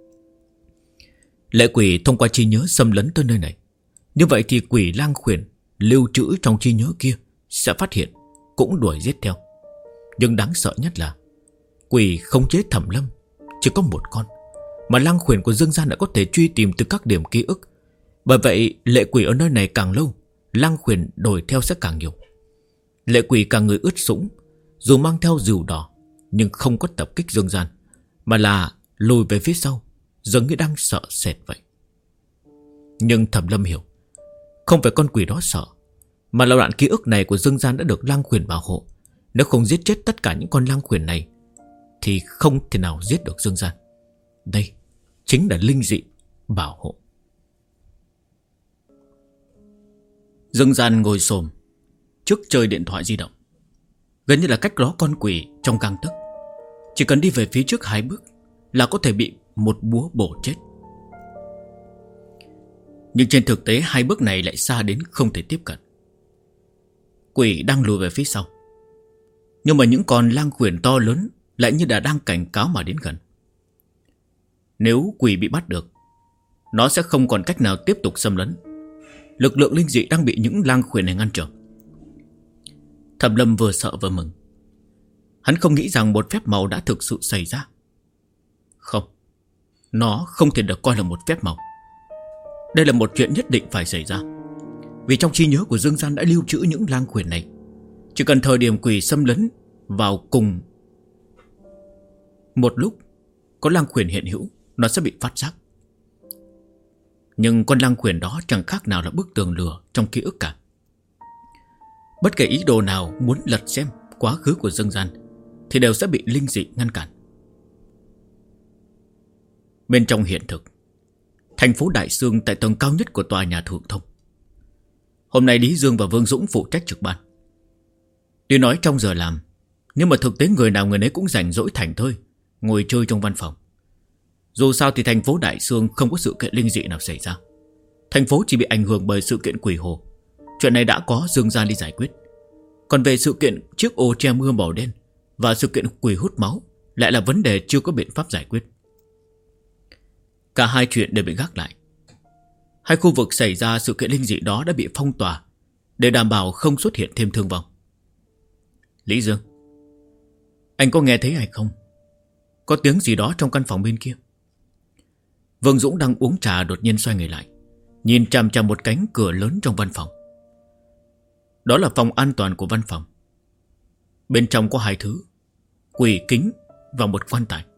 Lệ quỷ thông qua trí nhớ xâm lấn tới nơi này. Như vậy thì quỷ lang khuyển lưu trữ trong trí nhớ kia sẽ phát hiện, cũng đuổi giết theo. Nhưng đáng sợ nhất là quỷ khống chế Thẩm Lâm chỉ có một con, mà lang khuyển của Dương Gian đã có thể truy tìm từ các điểm ký ức. Bởi vậy lệ quỷ ở nơi này càng lâu, lang khuyển đuổi theo sẽ càng nhiều. Lệ quỷ cả người ướt sũng, dù mang theo rìu đỏ, nhưng không có tập kích Dương Gian, mà là lùi về phía sau, giống như đang sợ sệt vậy. Nhưng Thẩm Lâm hiểu, không phải con quỷ đó sợ, mà là đoạn ký ức này của Dương Gian đã được lang khuyển bảo hộ. Nếu không giết chết tất cả những con lang khuyển này thì không thể nào giết được Dương Gian. Đây chính là linh dị bảo hộ. Dương Gian ngồi xổm trước chơi điện thoại di động, gần như là cách đó con quỷ trong gang tấc. Chỉ cần đi về phía trước 2 bước là có thể bị một búa bổ chết. Nhưng trên thực tế 2 bước này lại xa đến không thể tiếp cận. Quỷ đang lùi về phía sau, nhưng mà những con lang khuyển to lớn lại như đã đang cảnh cáo mà đến gần. Nếu quỷ bị bắt được, nó sẽ không còn cách nào tiếp tục xâm lấn. Lực lượng linh dị đang bị những lang khuyển này ngăn trở. Thẩm Lâm vừa sợ vừa mừng. Hắn không nghĩ rằng một phép màu đã thực sự xảy ra. Không, nó không thể được coi là một phép màu. Đây là một chuyện nhất định phải xảy ra. Vì trong trí nhớ của Dương Gian đã lưu trữ những lang khuyển này. Chỉ cần thời điểm quỷ xâm lấn vào cùng một lúc, có lang khuyển hiện hữu, nó sẽ bị phát giác. Nhưng con lang khuyển đó chẳng khác nào là bức tường lửa trong ký ức cả. Bất kể ý đồ nào muốn lật xem quá khứ của Dương Gian thì đều sẽ bị linh dị ngăn cản. Bên trong hiện thực, thành phố Đại Sương tại tầng cao nhất của tòa nhà Thượng Thông. Hôm nay Lý Dương và Vương Dũng phụ trách trực ban. Tuy nói trong giờ làm, nhưng mà thực tế người nào người nấy cũng rảnh rỗi thảnh thơi, ngồi chơi trong văn phòng. Dù sao thì thành phố Đại Sương không có sự kiện linh dị nào xảy ra. Thành phố chỉ bị ảnh hưởng bởi sự kiện quỷ hồ. Chuyện này đã có Dương Gian đi giải quyết. Còn về sự kiện chiếc ô che mưa màu đen và sự kiện quỷ hút máu lại là vấn đề chưa có biện pháp giải quyết. Cả hai chuyện đều bị gác lại. Hai khu vực xảy ra sự kiện linh dị đó đã bị phong tỏa để đảm bảo không xuất hiện thêm thương vong. Lý Dương, Anh có nghe thấy hay không? Có tiếng gì đó trong căn phòng bên kia. Vương Dũng đang uống trà đột nhiên xoay người lại, nhìn chằm chằm một cánh cửa lớn trong văn phòng. Đó là phòng an toàn của văn phòng. Bên trong có hai thứ: quỷ kính và một quan tài.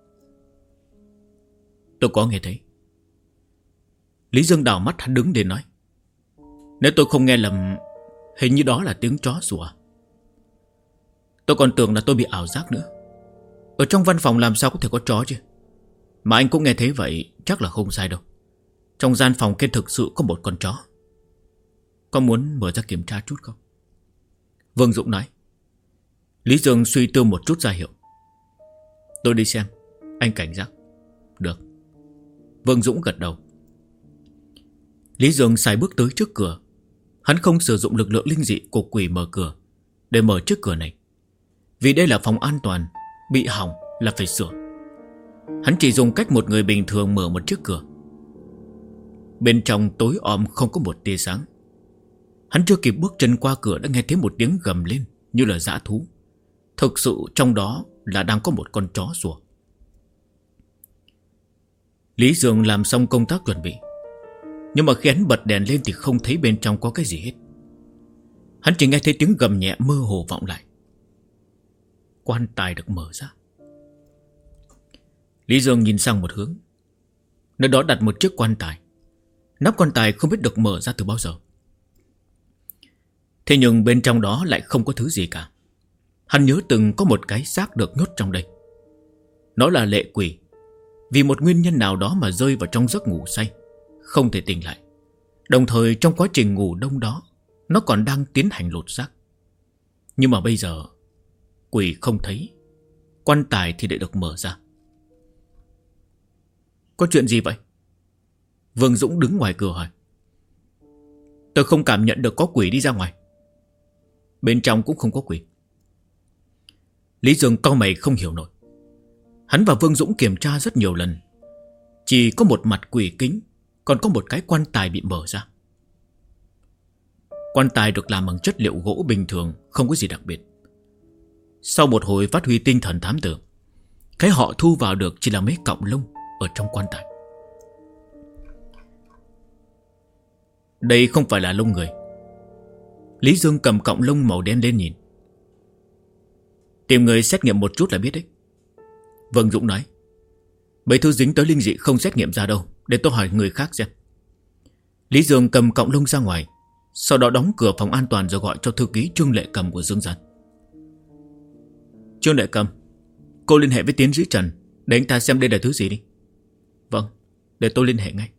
Tôi có nghe thấy. Lý Dương đảo mắt, hắn đứng để nói: Nếu tôi không nghe lầm, hình như đó là tiếng chó sủa. Tôi còn tưởng là tôi bị ảo giác nữa. Ở trong văn phòng làm sao có thể có chó chứ? Mà anh cũng nghe thấy vậy, chắc là không sai đâu. Trong gian phòng kia thực sự có một con chó. Có muốn mở ra kiểm tra chút không? Vương Dũng nói. Lý Dương suy tư một chút ra hiệu. Tôi đi xem, anh cảnh giác. Được. Vương Dũng gật đầu. Lý Dương xài bước tới trước cửa. Hắn không sử dụng lực lượng linh dị của quỷ mở cửa để mở trước cửa này, vì đây là phòng an toàn, bị hỏng là phải sửa. Hắn chỉ dùng cách một người bình thường mở một chiếc cửa. Bên trong tối om không có một tia sáng. Hắn chưa kịp bước chân qua cửa đã nghe thấy một tiếng gầm lên như là dã thú. Thực sự trong đó là đang có một con chó sủa. Lý Dương làm xong công tác chuẩn bị, nhưng mà khi hắn bật đèn lên thì không thấy bên trong có cái gì hết. Hắn chỉ nghe thấy tiếng gầm nhẹ mơ hồ vọng lại. Quan tài được mở ra. Lý Dương nhìn sang một hướng. Nơi đó đặt một chiếc quan tài. Nắp quan tài không biết được mở ra từ bao giờ. Thế nhưng bên trong đó lại không có thứ gì cả. Hắn nhớ từng có một cái xác được nhốt trong đây. Nó là lệ quỷ, vì một nguyên nhân nào đó mà rơi vào trong giấc ngủ say, không thể tỉnh lại. Đồng thời trong quá trình ngủ đông đó, nó còn đang tiến hành lột xác. Nhưng mà bây giờ quỷ không thấy, quan tài thì đã được mở ra. Có chuyện gì vậy? Vương Dũng đứng ngoài cửa hỏi. Tôi không cảm nhận được có quỷ đi ra ngoài. Bên trong cũng không có quỷ. Lý Dương cau mày không hiểu nổi. Hắn và Vương Dũng kiểm tra rất nhiều lần, chỉ có một mặt quỷ kính, còn có một cái quan tài bị mở ra. Quan tài được làm bằng chất liệu gỗ bình thường, không có gì đặc biệt. Sau một hồi phát huy tinh thần thám tử, cái họ thu vào được chỉ là mấy cọng lông ở trong quan tài. Đây không phải là lông người. Lý Dương cầm cọng lông màu đen lên nhìn. Tìm người xét nghiệm một chút là biết đấy. Vương Dũng nói. Mấy thứ dính tới linh dị không xét nghiệm ra đâu, để tôi hỏi người khác xem. Lý Dương cầm cọng lông ra ngoài, sau đó đóng cửa phòng an toàn rồi gọi cho thư ký Trương Lệ Cầm của Dương Gian. Trương Lệ Cầm, cô liên hệ với tiến sĩ Trần để anh ta xem đây là thứ gì đi. Vâng, để tôi liên hệ ngay.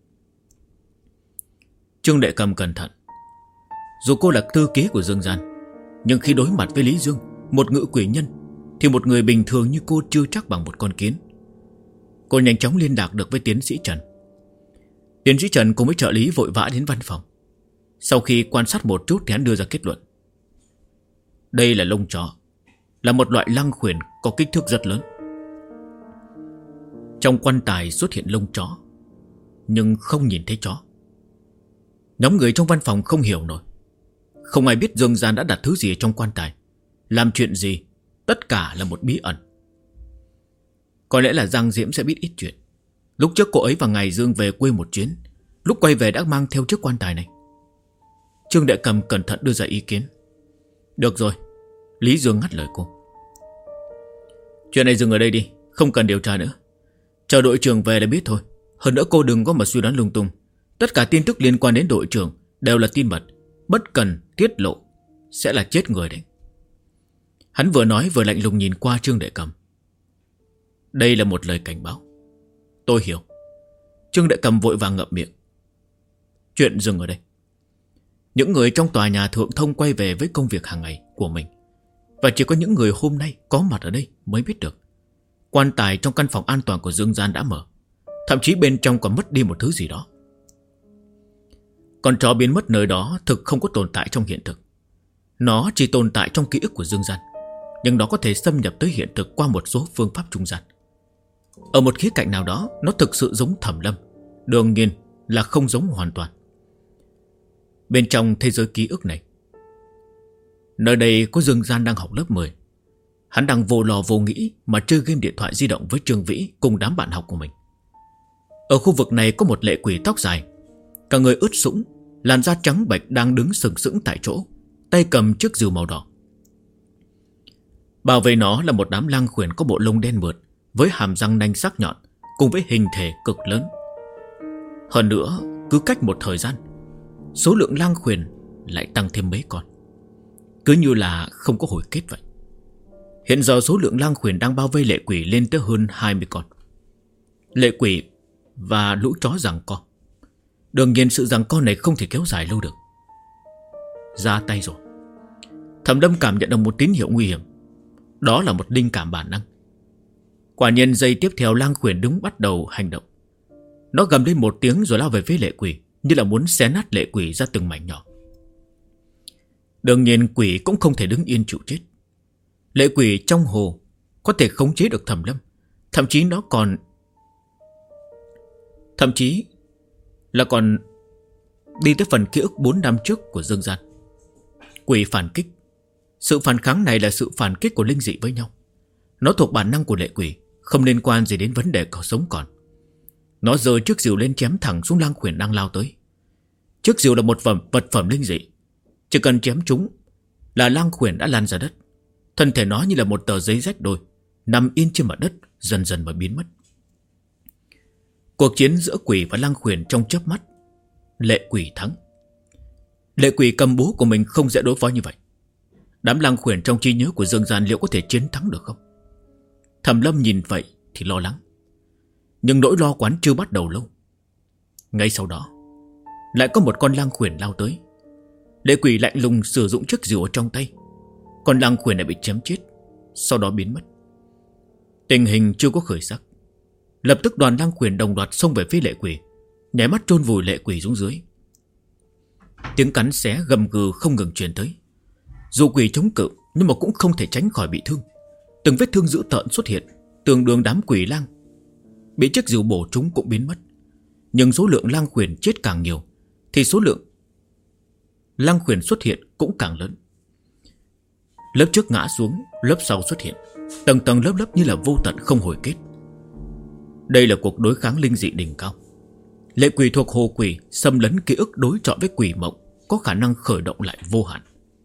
Trương Lệ Cầm cẩn thận. Dù cô là thư ký của Dương Gian, nhưng khi đối mặt với Lý Dương, một ngự quỷ nhân, thì một người bình thường như cô chưa chắc bằng một con kiến. Cô nhanh chóng liên lạc được với tiến sĩ Trần. Tiến sĩ Trần cùng với trợ lý vội vã đến văn phòng. Sau khi quan sát một chút thì hắn đưa ra kết luận. Đây là lông chó, là một loại lăng khuyển có kích thước rất lớn. Trong quan tài xuất hiện lông chó, nhưng không nhìn thấy chó. Nhóm người trong văn phòng không hiểu nổi. Không ai biết Dương Gian đã đặt thứ gì trong quan tài, làm chuyện gì. Tất cả là một bí ẩn. Có lẽ là Giang Diễm sẽ biết ít chuyện. Lúc trước cô ấy và Ngày Dương về quê một chuyến, lúc quay về đã mang theo chiếc quan tài này. Trương Đại Cầm cẩn thận đưa ra ý kiến. Được rồi. Lý Dương ngắt lời cô. Chuyện này dừng ở đây đi, không cần điều tra nữa. Chờ đội trưởng về là biết thôi. Hơn nữa cô đừng có mà suy đoán lung tung. Tất cả tin tức liên quan đến đội trưởng đều là tin mật, bất cần tiết lộ sẽ là chết người đấy. Hắn vừa nói vừa lạnh lùng nhìn qua Trương Đại Cầm. Đây là một lời cảnh báo. Tôi hiểu. Trương Đại Cầm vội vàng ngậm miệng. Chuyện dừng ở đây. Những người trong tòa nhà thượng thông quay về với công việc hàng ngày của mình, và chỉ có những người hôm nay có mặt ở đây mới biết được quan tài trong căn phòng an toàn của Dương Gian đã mở. Thậm chí bên trong còn mất đi một thứ gì đó. Con chó biến mất nơi đó thực không có tồn tại trong hiện thực. Nó chỉ tồn tại trong ký ức của Dương Gian, nhưng nó có thể xâm nhập tới hiện thực qua một số phương pháp trung gian. Ở một khía cạnh nào đó, nó thực sự giống Thẩm Lâm, đương nhiên là không giống hoàn toàn. Bên trong thế giới ký ức này, nơi đây có Dương Gian đang học lớp 10. Hắn đang vô lo vô nghĩ mà chơi game điện thoại di động với Trương Vĩ cùng đám bạn học của mình. Ở khu vực này có một lệ quỷ tóc dài, cả người ướt sũng, làn da trắng bệch đang đứng sừng sững tại chỗ, tay cầm chiếc rìu màu đỏ. Bảo vệ nó là một đám lang khuyển có bộ lông đen mượt, với hàm răng nanh sắc nhọn, cùng với hình thể cực lớn. Hơn nữa, cứ cách một thời gian, số lượng lang khuyển lại tăng thêm mấy con, cứ như là không có hồi kết vậy. Hiện giờ số lượng lang khuyển đang bao vây lệ quỷ lên tới hơn 20 con. Lệ quỷ và lũ chó giằng co. Đương nhiên sự giằng co này không thể kéo dài lâu được. Ra tay rồi. Thẩm Lâm cảm nhận được một tín hiệu nguy hiểm. Đó là một linh cảm bản năng. Quả nhiên giây tiếp theo lang khuyển đứng bắt đầu hành động. Nó gầm lên một tiếng rồi lao về phía lệ quỷ, như là muốn xé nát lệ quỷ ra từng mảnh nhỏ. Đương nhiên quỷ cũng không thể đứng yên chịu chết. Lệ quỷ trong hồ có thể khống chế được Thẩm Lâm, thậm chí là còn đi tới phần ký ức 4 năm trước của Dương Gian. Quỷ phản kích. Sự phản kháng này là sự phản kích của linh dị với nhau. Nó thuộc bản năng của lệ quỷ, không liên quan gì đến vấn đề có sống còn. Nó giơ chiếc rìu lên chém thẳng xuống lang khuyển đang lao tới. Chiếc rìu là một vật phẩm linh dị, chỉ cần chém chúng là lang khuyển đã lăn ra đất. Thân thể nó như là một tờ giấy rách đôi, nằm yên trên mặt đất, dần dần mà biến mất. Cuộc chiến giữa quỷ và lang khuyển trong chớp mắt, lệ quỷ thắng. Lệ quỷ cầm búa của mình không dễ đối phó như vậy. Đám lang khuyển trong trí nhớ của Dương Gian liệu có thể chiến thắng được không? Thẩm Lâm nhìn vậy thì lo lắng. Nhưng nỗi lo quán chưa bắt đầu lâu. Ngay sau đó lại có một con lang khuyển lao tới. Lệ quỷ lạnh lùng sử dụng chiếc rìu ở trong tay. Con lang khuyển lại bị chém chết, sau đó biến mất. Tình hình chưa có khởi sắc. Lập tức đoàn lang khuyển đồng loạt xông về phía lệ quỷ, nháy mắt chôn vùi lệ quỷ xuống dưới. Tiếng cắn xé gầm gừ không ngừng truyền tới. Dù quỷ chống cự nhưng mà cũng không thể tránh khỏi bị thương. Từng vết thương dữ tợn xuất hiện, tương đương đám quỷ lang bị chiếc rìu bổ trúng cũng biến mất. Nhưng số lượng lang khuyển chết càng nhiều thì số lượng lang khuyển xuất hiện cũng càng lớn. Lớp trước ngã xuống, lớp sau xuất hiện, tầng tầng lớp lớp như là vô tận không hồi kết. Đây là cuộc đối kháng linh dị đỉnh cao. Lệ quỷ thuộc hồ quỷ xâm lấn ký ức đối chọi với quỷ mộng, có khả năng khởi động lại vô hạn.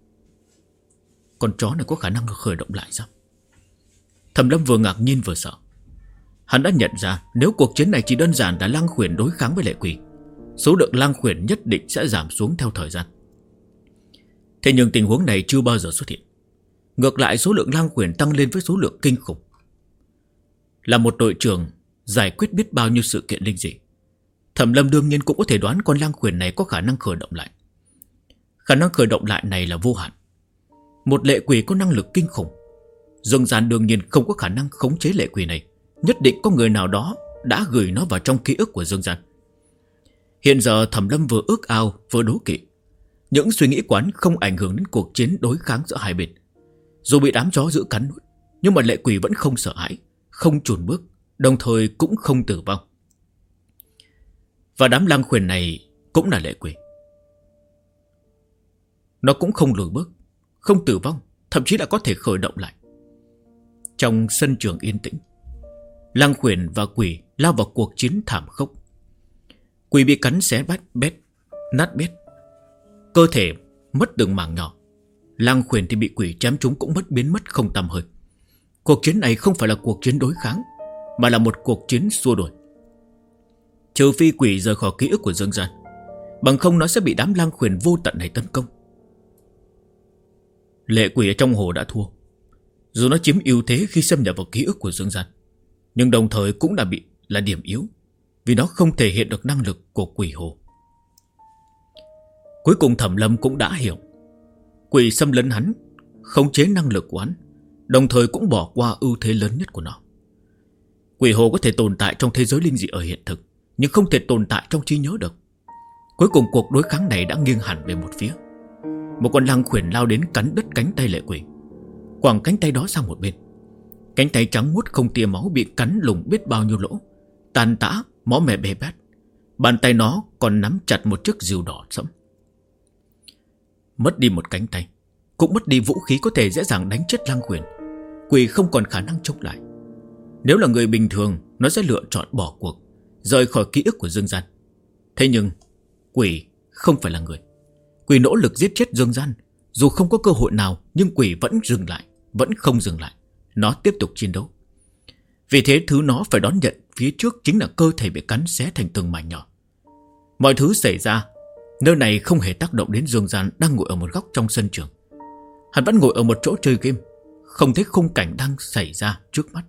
Con chó này có khả năng khởi động lại sao? Thẩm Lâm vừa ngạc nhiên vừa sợ. Hắn đã nhận ra nếu cuộc chiến này chỉ đơn giản là lang khuyển đối kháng với lệ quỷ, số lượng lang khuyển nhất định sẽ giảm xuống theo thời gian. Thế nhưng tình huống này chưa bao giờ xuất hiện. Ngược lại số lượng lang khuyển tăng lên với số lượng kinh khủng. Là một đội trưởng giải quyết biết bao nhiêu sự kiện linh dị, Thẩm Lâm đương nhiên cũng có thể đoán con lang khuyển này có khả năng khởi động lại. Khả năng khởi động lại này là vô hạn. Một lệ quỷ có năng lực kinh khủng, Dương Gian đương nhiên không có khả năng khống chế lệ quỷ này. Nhất định có người nào đó đã gửi nó vào trong ký ức của Dương Gian. Hiện giờ Thẩm Lâm vừa ước ao vừa đố kỵ. Những suy nghĩ quán không ảnh hưởng đến cuộc chiến đối kháng giữa hai bên. Dù bị đám chó giữ cắn nuốt, nhưng mà lệ quỷ vẫn không sợ hãi, không chùn bước, đồng thời cũng không tử vong. Và đám lang khuyển này cũng là lệ quỷ. Nó cũng không lùi bước, không tử vong, thậm chí là có thể khởi động lại. Trong sân trường yên tĩnh, lang khuyển và quỷ lao vào cuộc chiến thảm khốc. Quỷ bị cắn xé nát bét, cơ thể mất từng mảng nhỏ. Lang khuyển thì bị quỷ chém trúng cũng biến mất không tăm hơi. Cuộc chiến này không phải là cuộc chiến đối kháng, mà là một cuộc chiến xua đuổi. Trừ phi quỷ rời khỏi ký ức của Dương Gian, bằng không nó sẽ bị đám lang khuyển vô tận này tấn công. Lệ quỷ ở trong hồ đã thua. Dù nó chiếm ưu thế khi xâm nhập vào ký ức của Dương Gian, nhưng đồng thời cũng là điểm yếu, vì nó không thể hiện được năng lực của quỷ hồ. Cuối cùng Thẩm Lâm cũng đã hiểu, quỷ xâm lấn hắn, khống chế năng lực của hắn, đồng thời cũng bỏ qua ưu thế lớn nhất của nó. Quỷ hồ có thể tồn tại trong thế giới linh dị ở hiện thực, nhưng không thể tồn tại trong trí nhớ được. Cuối cùng cuộc đối kháng này đã nghiêng hẳn về một phía. Một con lang khuyển lao đến cắn đứt cánh tay lệ quỷ, quẳng cánh tay đó sang một bên. Cánh tay trắng muốt không tia máu bị cắn lủng biết bao nhiêu lỗ, tàn tã, máu me bê bết. Bàn tay nó còn nắm chặt một chiếc rìu đỏ sẫm. Mất đi một cánh tay, cũng mất đi vũ khí có thể dễ dàng đánh chết lang khuyển. quỷ không còn khả năng chống lại. Nếu là người bình thường, nó sẽ lựa chọn bỏ cuộc, rời khỏi ký ức của Dương Gian. Thế nhưng quỷ không phải là người. Quỷ nỗ lực giết chết Dương Gian. Dù không có cơ hội nào, nhưng quỷ vẫn dừng lại, vẫn không dừng lại. Nó tiếp tục chiến đấu. Vì thế thứ nó phải đón nhận phía trước chính là cơ thể bị cắn xé thành từng mảnh nhỏ. Mọi thứ xảy ra, nơi này không hề tác động đến Dương Gian đang ngồi ở một góc trong sân trường. Hắn vẫn ngồi ở một chỗ chơi game, không thấy khung cảnh đang xảy ra trước mắt.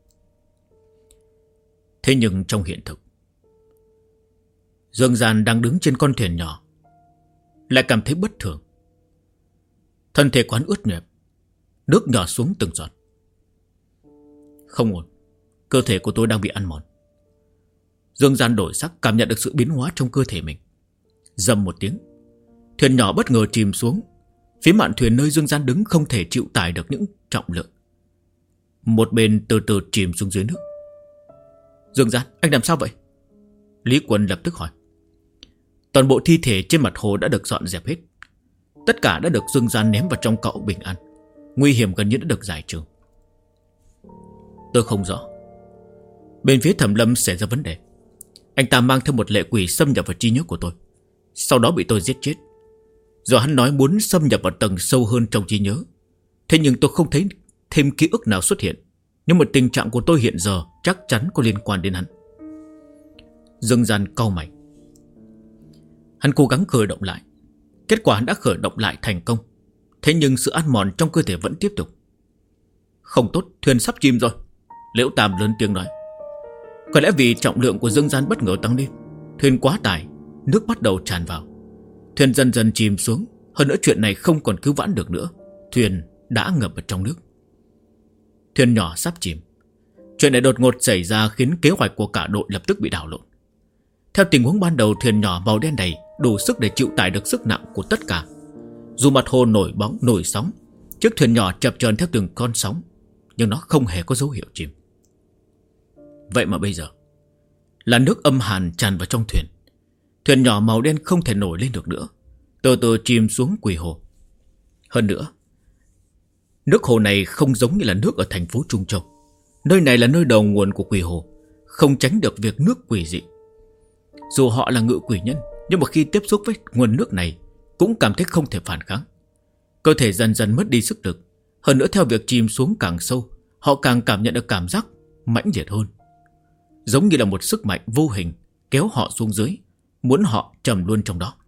Thế nhưng trong hiện thực, Dương Gian đang đứng trên con thuyền nhỏ, lại cảm thấy bất thường. Thân thể quán ướt nhẹp, nước nhỏ xuống từng giọt. Không ổn, cơ thể của tôi đang bị ăn mòn. Dương Gian đổi sắc, cảm nhận được sự biến hóa trong cơ thể mình. Rầm một tiếng, thuyền nhỏ bất ngờ chìm xuống. Phía mạn thuyền nơi Dương Gian đứng không thể chịu tải được những trọng lượng. Một bên từ từ chìm xuống dưới nước. Dương Gian, anh làm sao vậy? Lý Quân lập tức hỏi. Toàn bộ thi thể trên mặt hồ đã được dọn dẹp hết. Tất cả đã được Dương Gian ném vào trong cậu bình an. Nguy hiểm gần như đã được giải trừ. Tôi không rõ. Bên phía Thẩm Lâm xảy ra vấn đề. Anh ta mang theo một lệ quỷ xâm nhập vào trí nhớ của tôi, sau đó bị tôi giết chết. Rồi hắn nói muốn xâm nhập vào tầng sâu hơn trong trí nhớ. Thế nhưng tôi không thấy thêm ký ức nào xuất hiện. Nhưng mà tình trạng của tôi hiện giờ chắc chắn có liên quan đến hắn. Dương Gian cau mày. Hắn cố gắng khởi động lại. Kết quả hắn đã khởi động lại thành công. Thế nhưng sự ăn mòn trong cơ thể vẫn tiếp tục. Không tốt, thuyền sắp chìm rồi. Liễu Tam lớn tiếng nói. Có lẽ vì trọng lượng của Dương Gian bất ngờ tăng lên, thuyền quá tải, nước bắt đầu tràn vào. Thuyền dần dần chìm xuống. Hơn nữa chuyện này không còn cứu vãn được nữa. Thuyền đã ngập ở trong nước. Thuyền nhỏ sắp chìm. Chuyện này đột ngột xảy ra khiến kế hoạch của cả đội lập tức bị đảo lộn. Theo tình huống ban đầu, thuyền nhỏ màu đen này đủ sức để chịu tải được sức nặng của tất cả. Dù mặt hồ nổi bóng nổi sóng, chiếc thuyền nhỏ chập chờn theo từng con sóng, nhưng nó không hề có dấu hiệu chìm. Vậy mà bây giờ là nước âm hàn tràn vào trong thuyền. Thuyền nhỏ màu đen không thể nổi lên được nữa, từ từ chìm xuống quỷ hồ. Hơn nữa, nước hồ này không giống như là nước ở thành phố Trung Châu. Nơi này là nơi đầu nguồn của quỷ hồ, không tránh được việc nước quỷ dị. Dù họ là ngự quỷ nhân, nhưng mà khi tiếp xúc với nguồn nước này cũng cảm thấy không thể phản kháng. Cơ thể dần dần mất đi sức lực. Hơn nữa theo việc chìm xuống càng sâu, họ càng cảm nhận được cảm giác mãnh liệt hơn, giống như là một sức mạnh vô hình kéo họ xuống dưới, muốn họ trầm luôn trong đó.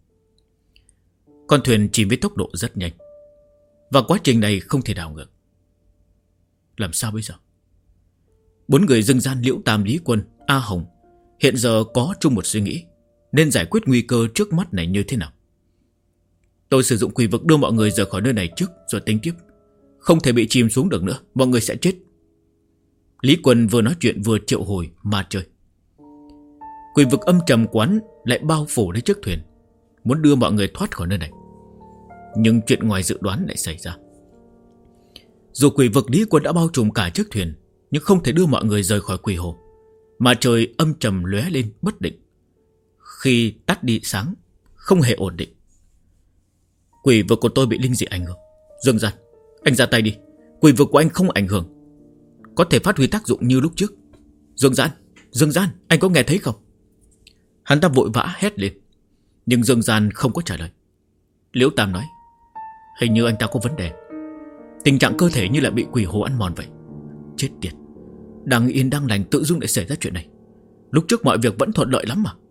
Con thuyền chìm với tốc độ rất nhanh, và quá trình này không thể đảo ngược. Làm sao bây giờ? 4 người Dương Gian, Liễu Tam, Lý Quân, A Hồng hiện giờ có chung một suy nghĩ, nên giải quyết nguy cơ trước mắt này như thế nào. Tôi sử dụng quỷ vực đưa mọi người rời khỏi nơi này trước, rồi tính tiếp. Không thể bị chìm xuống được nữa, mọi người sẽ chết. Lý Quân vừa nói chuyện vừa triệu hồi ma chơi. Quỷ vực âm trầm quán lại bao phủ lấy chiếc thuyền, muốn đưa mọi người thoát khỏi nơi này. Nhưng chuyện ngoài dự đoán lại xảy ra. Dù quỷ vực Lý Quân đã bao trùm cả chiếc thuyền, nhưng không thể đưa mọi người rời khỏi quỷ hồ. Mà trời âm trầm lóe lên bất định, khi tắt đi sáng, không hề ổn định. Quỷ vực của tôi bị linh dị ảnh hưởng. Dương Gian, anh ra tay đi. Quỷ vực của anh không ảnh hưởng, có thể phát huy tác dụng như lúc trước. Dương Gian, anh có nghe thấy không? Hắn ta vội vã hét lên, nhưng Dương Gian không có trả lời. Liễu Tam nói, hình như anh ta có vấn đề. Tình trạng cơ thể như là bị quỷ hồ ăn mòn vậy. Chết tiệt, đang yên đang lành tự dưng lại xảy ra chuyện này. Lúc trước mọi việc vẫn thuận lợi lắm mà.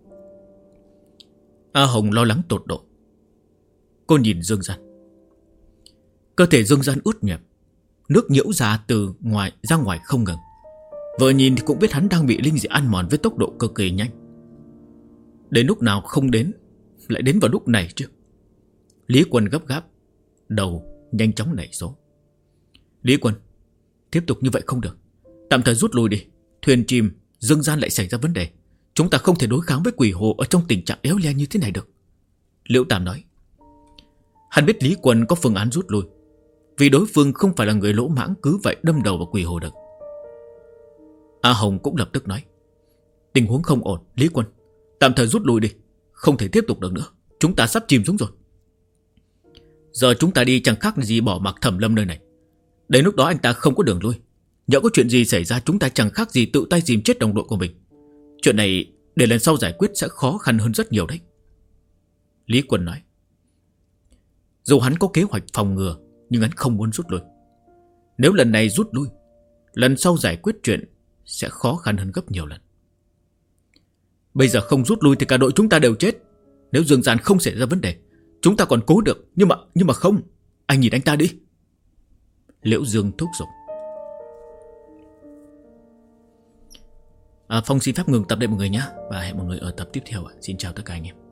A Hồng lo lắng tột độ. Cô nhìn Dương Gian. Cơ thể Dương Gian ướt nhẹp, nước nhiễu ra từ ngoài ra ngoài không ngừng. Vừa nhìn thì cũng biết hắn đang bị linh dị ăn mòn với tốc độ cực kỳ nhanh. Đến lúc nào không đến, lại đến vào lúc này chứ. Lý Quân gấp gáp, đầu nhanh chóng nảy số. Lý Quân, tiếp tục như vậy không được, tạm thời rút lui đi. Thuyền chìm, Dương Gian lại xảy ra vấn đề. Chúng ta không thể đối kháng với quỷ hồ ở trong tình trạng éo le như thế này được. Liễu Tam nói. Hắn biết Lý Quân có phương án rút lui, vì đối phương không phải là người lỗ mãng cứ vậy đâm đầu vào quỷ hồ được. A Hồng cũng lập tức nói, tình huống không ổn, Lý Quân, tạm thời rút lui đi. Không thể tiếp tục được nữa, chúng ta sắp chìm xuống rồi. Giờ chúng ta đi chẳng khác gì bỏ mặc Thẩm Lâm nơi này. Đến lúc đó anh ta không có đường lui. Nhỡ có chuyện gì xảy ra, chúng ta chẳng khác gì tự tay dìm chết đồng đội của mình. Chuyện này để lần sau giải quyết sẽ khó khăn hơn rất nhiều đấy. Lý Quân nói. Dù hắn có kế hoạch phòng ngừa, nhưng hắn không muốn rút lui. Nếu lần này rút lui, lần sau giải quyết chuyện sẽ khó khăn hơn gấp nhiều lần. Bây giờ không rút lui thì cả đội chúng ta đều chết. Nếu Dương Giản không xảy ra vấn đề, chúng ta còn cố được. Nhưng mà không. Anh nhìn anh ta đi. Liễu Dương thúc giục. Phong xin phép ngừng tập đây mọi người nhé. Và hẹn mọi người ở tập tiếp theo. Xin chào tất cả anh em.